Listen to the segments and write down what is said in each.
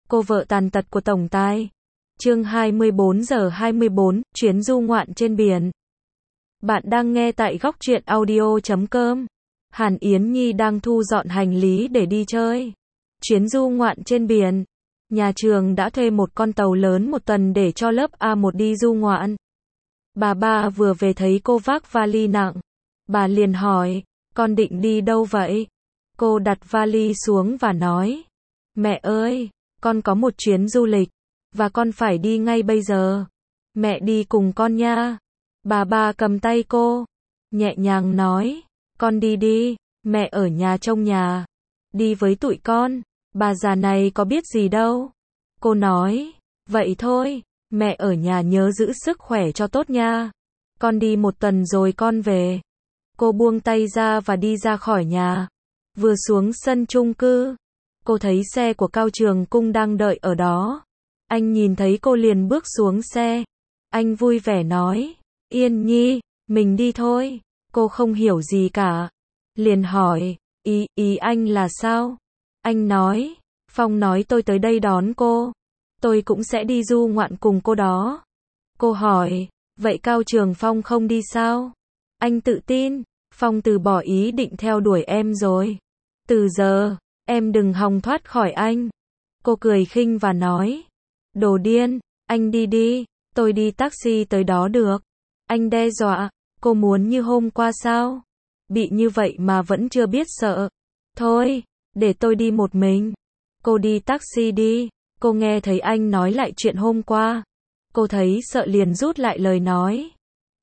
Cô vợ tàn tật của tổng tài. Chương 24 giờ 24, chuyến du ngoạn trên biển. Bạn đang nghe tại góc truyện audio.com. Hàn Yến Nhi đang thu dọn hành lý để đi chơi. Chuyến du ngoạn trên biển. Nhà trường đã thuê một con tàu lớn một tuần để cho lớp A1 đi du ngoạn. Bà vừa về thấy cô vác vali nặng. Bà liền hỏi, con định đi đâu vậy? Cô đặt vali xuống và nói, mẹ ơi, con có một chuyến du lịch, và con phải đi ngay bây giờ. Mẹ đi cùng con nha. Bà cầm tay cô, nhẹ nhàng nói, con đi đi, mẹ ở nhà trông nhà. Đi với tụi con, bà già này có biết gì đâu. Cô nói, vậy thôi, mẹ ở nhà nhớ giữ sức khỏe cho tốt nha. Con đi một tuần rồi con về. Cô buông tay ra và đi ra khỏi nhà. Vừa xuống sân chung cư, cô thấy xe của Cao Trường Cung đang đợi ở đó. Anh nhìn thấy cô liền bước xuống xe. Anh vui vẻ nói, Yên Nhi, mình đi thôi. Cô không hiểu gì cả. Liền hỏi, ý anh là sao? Anh nói, Phong nói tôi tới đây đón cô. Tôi cũng sẽ đi du ngoạn cùng cô đó. Cô hỏi, vậy Cao Trường Phong không đi sao? Anh tự tin, Phong từ bỏ ý định theo đuổi em rồi. Từ giờ, em đừng hòng thoát khỏi anh. Cô cười khinh và nói, đồ điên, anh đi đi, tôi đi taxi tới đó được. Anh đe dọa, cô muốn như hôm qua sao? Bị như vậy mà vẫn chưa biết sợ. Thôi, để tôi đi một mình. Cô đi taxi đi. Cô nghe thấy anh nói lại chuyện hôm qua. Cô thấy sợ liền rút lại lời nói.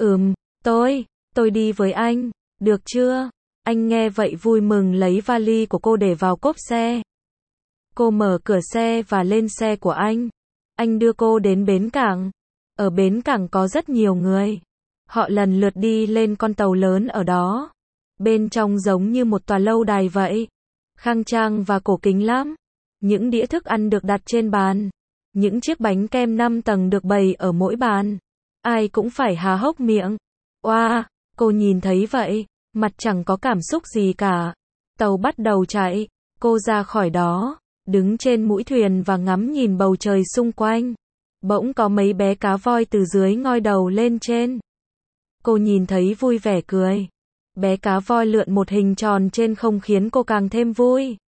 Tôi đi với anh, được chưa? Anh nghe vậy vui mừng lấy vali của cô để vào cốp xe. Cô mở cửa xe và lên xe của anh. Anh đưa cô đến bến cảng. Ở bến cảng có rất nhiều người. Họ lần lượt đi lên con tàu lớn ở đó. Bên trong giống như một tòa lâu đài vậy. Khang trang và cổ kính lắm. Những đĩa thức ăn được đặt trên bàn. Những chiếc bánh kem 5 tầng được bày ở mỗi bàn. Ai cũng phải há hốc miệng. Oa, cô nhìn thấy vậy, mặt chẳng có cảm xúc gì cả. Tàu bắt đầu chạy. Cô ra khỏi đó, đứng trên mũi thuyền và ngắm nhìn bầu trời xung quanh. Bỗng có mấy bé cá voi từ dưới ngoi đầu lên trên. Cô nhìn thấy vui vẻ cười. Bé cá voi lượn một hình tròn trên không khiến cô càng thêm vui.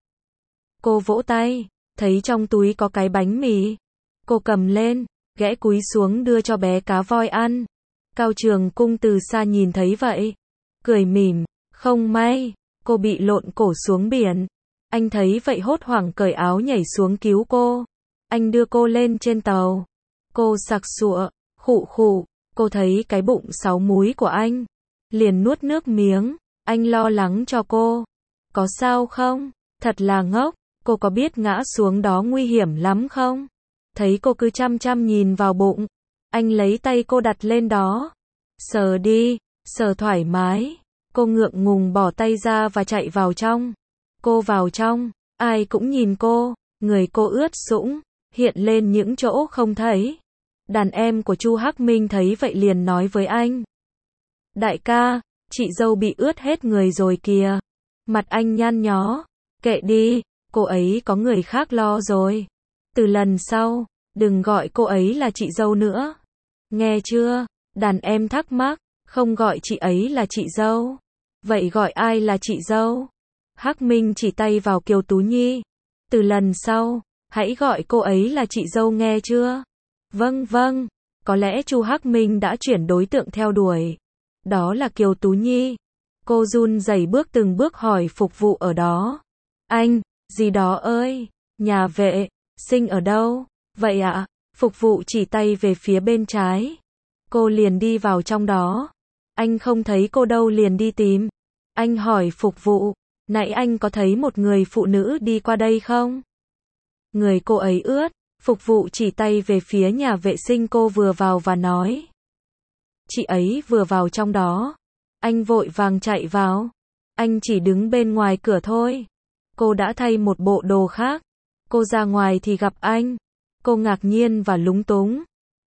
Cô vỗ tay, thấy trong túi có cái bánh mì. Cô cầm lên, ghé cúi xuống đưa cho bé cá voi ăn. Cao Trường Cung từ xa nhìn thấy vậy, cười mỉm, không may, cô bị lộn cổ xuống biển. Anh thấy vậy hốt hoảng cởi áo nhảy xuống cứu cô. Anh đưa cô lên trên tàu. Cô sặc sụa, khụ khụ, cô thấy cái bụng 6 múi của anh. Liền nuốt nước miếng, anh lo lắng cho cô. Có sao không? Thật là ngốc, cô có biết ngã xuống đó nguy hiểm lắm không? Thấy cô cứ chăm chăm nhìn vào bụng. Anh lấy tay cô đặt lên đó. Sờ đi, sờ thoải mái. Cô ngượng ngùng bỏ tay ra và chạy vào trong. Cô vào trong, ai cũng nhìn cô, người cô ướt sũng, hiện lên những chỗ không thấy. Đàn em của Chu Hắc Minh thấy vậy liền nói với anh. Đại ca, chị dâu bị ướt hết người rồi kìa. Mặt anh nhăn nhó. Kệ đi, cô ấy có người khác lo rồi. Từ lần sau, đừng gọi cô ấy là chị dâu nữa. Nghe chưa? Đàn em thắc mắc, không gọi chị ấy là chị dâu. Vậy gọi ai là chị dâu? Hắc Minh chỉ tay vào Kiều Tú Nhi. Từ lần sau, hãy gọi cô ấy là chị dâu nghe chưa? Vâng, có lẽ Chu Hắc Minh đã chuyển đối tượng theo đuổi. Đó là Kiều Tú Nhi. Cô run rẩy bước từng bước hỏi phục vụ ở đó. Anh, gì đó ơi, nhà vệ sinh ở đâu? Vậy ạ, phục vụ chỉ tay về phía bên trái. Cô liền đi vào trong đó. Anh không thấy cô đâu liền đi tìm. Anh hỏi phục vụ, nãy anh có thấy một người phụ nữ đi qua đây không? Người cô ấy ướt, phục vụ chỉ tay về phía nhà vệ sinh cô vừa vào và nói. Chị ấy vừa vào trong đó. Anh vội vàng chạy vào. Anh chỉ đứng bên ngoài cửa thôi. Cô đã thay một bộ đồ khác. Cô ra ngoài thì gặp anh. Cô ngạc nhiên và lúng túng.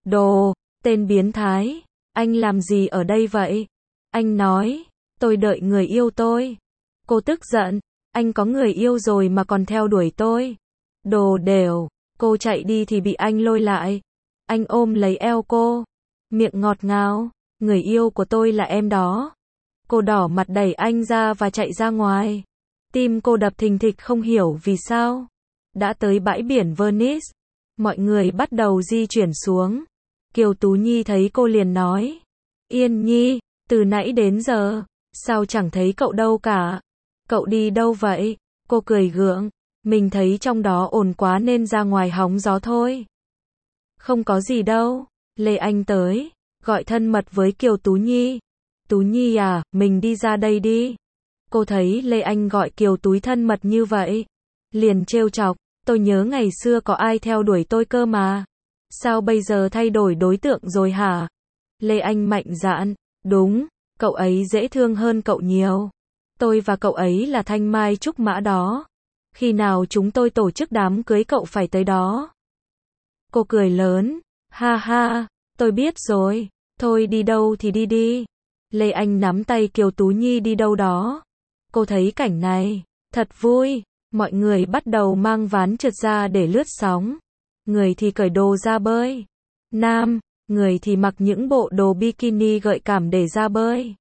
Tên biến thái. Anh làm gì ở đây vậy? Anh nói, tôi đợi người yêu tôi. Cô tức giận, anh có người yêu rồi mà còn theo đuổi tôi. Đồ đều. Cô chạy đi thì bị anh lôi lại. Anh ôm lấy eo cô, miệng ngọt ngào, người yêu của tôi là em đó. Cô đỏ mặt đẩy anh ra và chạy ra ngoài. Tim cô đập thình thịch không hiểu vì sao. Đã tới bãi biển Venice, mọi người bắt đầu di chuyển xuống. Kiều Tú Nhi thấy cô liền nói, Yên Nhi, từ nãy đến giờ, sao chẳng thấy cậu đâu cả? Cậu đi đâu vậy? Cô cười gượng, mình thấy trong đó ồn quá nên ra ngoài hóng gió thôi. Không có gì đâu. Lê Anh tới, gọi thân mật với Kiều Tú Nhi. Tú Nhi à, mình đi ra đây đi. Cô thấy Lê Anh gọi Kiều Túy thân mật như vậy, liền trêu chọc, tôi nhớ ngày xưa có ai theo đuổi tôi cơ mà. Sao bây giờ thay đổi đối tượng rồi hả? Lê Anh mạnh dạn, đúng, cậu ấy dễ thương hơn cậu nhiều. Tôi và cậu ấy là thanh mai trúc mã đó. Khi nào chúng tôi tổ chức đám cưới cậu phải tới đó. Cô cười lớn, ha ha, tôi biết rồi, thôi đi đâu thì đi đi. Lê Anh nắm tay Kiều Tú Nhi đi đâu đó. Cô thấy cảnh này, thật vui, mọi người bắt đầu mang ván trượt ra để lướt sóng. Người thì cởi đồ ra bơi. Nam, người thì mặc những bộ đồ bikini gợi cảm để ra bơi.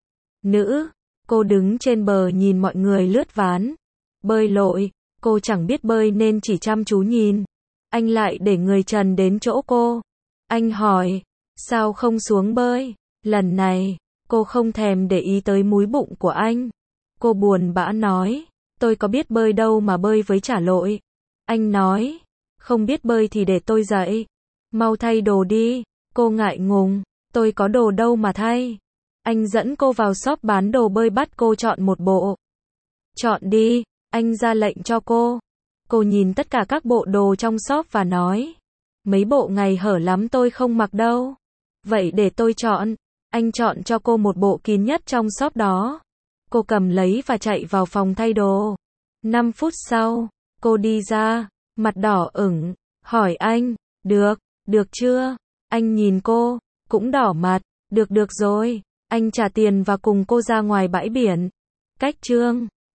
Nữ, cô đứng trên bờ nhìn mọi người lướt ván. Bơi lội, cô chẳng biết bơi nên chỉ chăm chú nhìn. Anh lại để người trần đến chỗ cô. Anh hỏi, sao không xuống bơi? Lần này, cô không thèm để ý tới múi bụng của anh. Cô buồn bã nói, tôi có biết bơi đâu mà bơi với chả lội. Anh nói, không biết bơi thì để tôi dạy. Mau thay đồ đi. Cô ngại ngùng, tôi có đồ đâu mà thay. Anh dẫn cô vào shop bán đồ bơi bắt cô chọn một bộ. Chọn đi, anh ra lệnh cho cô. Cô nhìn tất cả các bộ đồ trong shop và nói, mấy bộ ngày hở lắm tôi không mặc đâu. Vậy để tôi chọn. Anh chọn cho cô một bộ kín nhất trong shop đó. Cô cầm lấy và chạy vào phòng thay đồ. 5 phút sau, cô đi ra, mặt đỏ ửng, hỏi anh, được chưa? Anh nhìn cô, cũng đỏ mặt, được rồi. Anh trả tiền và cùng cô ra ngoài bãi biển. Cách chương